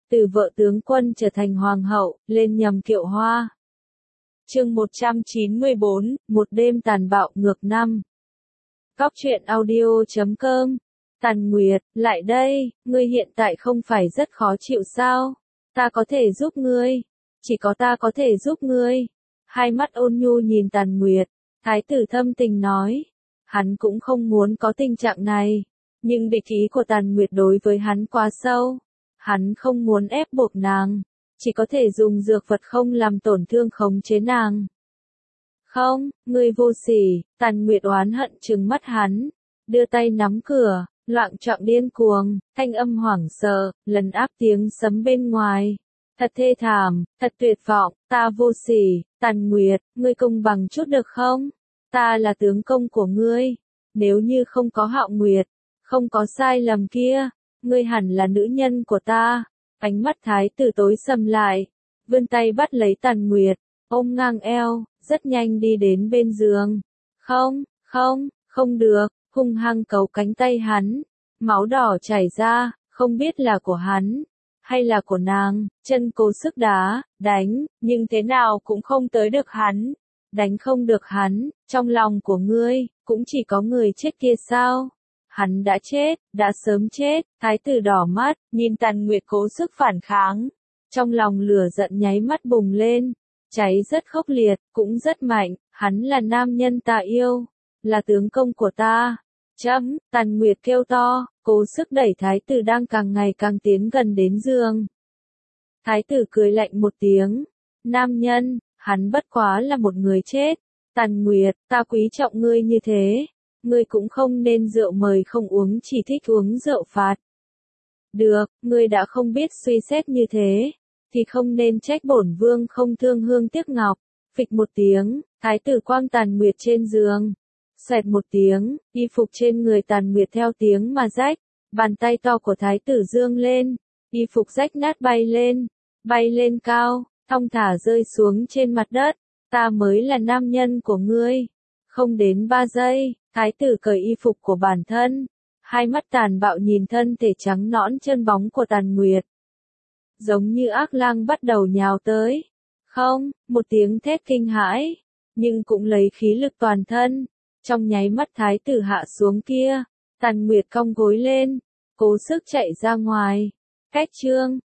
từ vợ tướng quân trở thành hoàng hậu, lên nhầm kiệu hoa. Chương 194, một đêm tàn bạo ngược năm. Cóc truyện audio.com. Tàn Nguyệt, lại đây, ngươi hiện tại không phải rất khó chịu sao? Ta có thể giúp ngươi. Chỉ có ta có thể giúp ngươi. Hai mắt ôn nhu nhìn Tàn Nguyệt, thái tử thâm tình nói. Hắn cũng không muốn có tình trạng này. Nhưng địch ý của Tàn Nguyệt đối với hắn quá sâu. Hắn không muốn ép buộc nàng. Chỉ có thể dùng dược vật không làm tổn thương khống chế nàng. Không, ngươi vô sỉ, Tàn Nguyệt oán hận trừng mắt hắn. Đưa tay nắm cửa, loạng choạng điên cuồng, thanh âm hoảng sợ, lần áp tiếng sấm bên ngoài. Thật thê thảm, thật tuyệt vọng, ta vô sỉ, Tàn Nguyệt, ngươi công bằng chút được không? Ta là tướng công của ngươi. Nếu như không có Hạo Nguyệt, không có sai lầm kia, ngươi hẳn là nữ nhân của ta. Ánh mắt thái tử tối sầm lại, vươn tay bắt lấy Tàn Nguyệt, ôm ngang eo, rất nhanh đi đến bên giường. Không được, hung hăng cấu cánh tay hắn, máu đỏ chảy ra, không biết là của hắn, hay là của nàng, chân cố sức đá, đánh, nhưng thế nào cũng không tới được hắn. Đánh không được hắn, trong lòng của ngươi, cũng chỉ có người chết kia sao? Hắn đã chết, đã sớm chết, thái tử đỏ mắt, nhìn Tàn Nguyệt cố sức phản kháng. Trong lòng lửa giận nháy mắt bùng lên, cháy rất khốc liệt, cũng rất mạnh, hắn là nam nhân ta yêu, là tướng công của ta. Tàn Nguyệt kêu to, cố sức đẩy thái tử đang càng ngày càng tiến gần đến giường. Thái tử cười lạnh một tiếng, nam nhân, hắn bất quá là một người chết. Tàn Nguyệt, ta quý trọng ngươi như thế. Ngươi cũng không nên rượu mời không uống, chỉ thích uống rượu phạt. Được, ngươi đã không biết suy xét như thế, thì không nên trách bổn vương không thương hương tiếc ngọc. Phịch một tiếng, thái tử quăng Tàn Nguyệt trên giường. Xoẹt một tiếng, y phục trên người Tàn Nguyệt theo tiếng mà rách. Bàn tay to của thái tử dương lên, y phục rách nát bay lên cao, thong thả rơi xuống trên mặt đất. Ta mới là nam nhân của ngươi. Không đến 3 giây, thái tử cởi y phục của bản thân. Hai mắt tàn bạo nhìn thân thể trắng nõn chân bóng của Tàn Nguyệt. Giống như ác lang bắt đầu nhào tới. Không, một tiếng thét kinh hãi, nhưng cũng lấy khí lực toàn thân. Trong nháy mắt thái tử hạ xuống kia, Tàn Nguyệt cong gối lên, cố sức chạy ra ngoài. Cách chương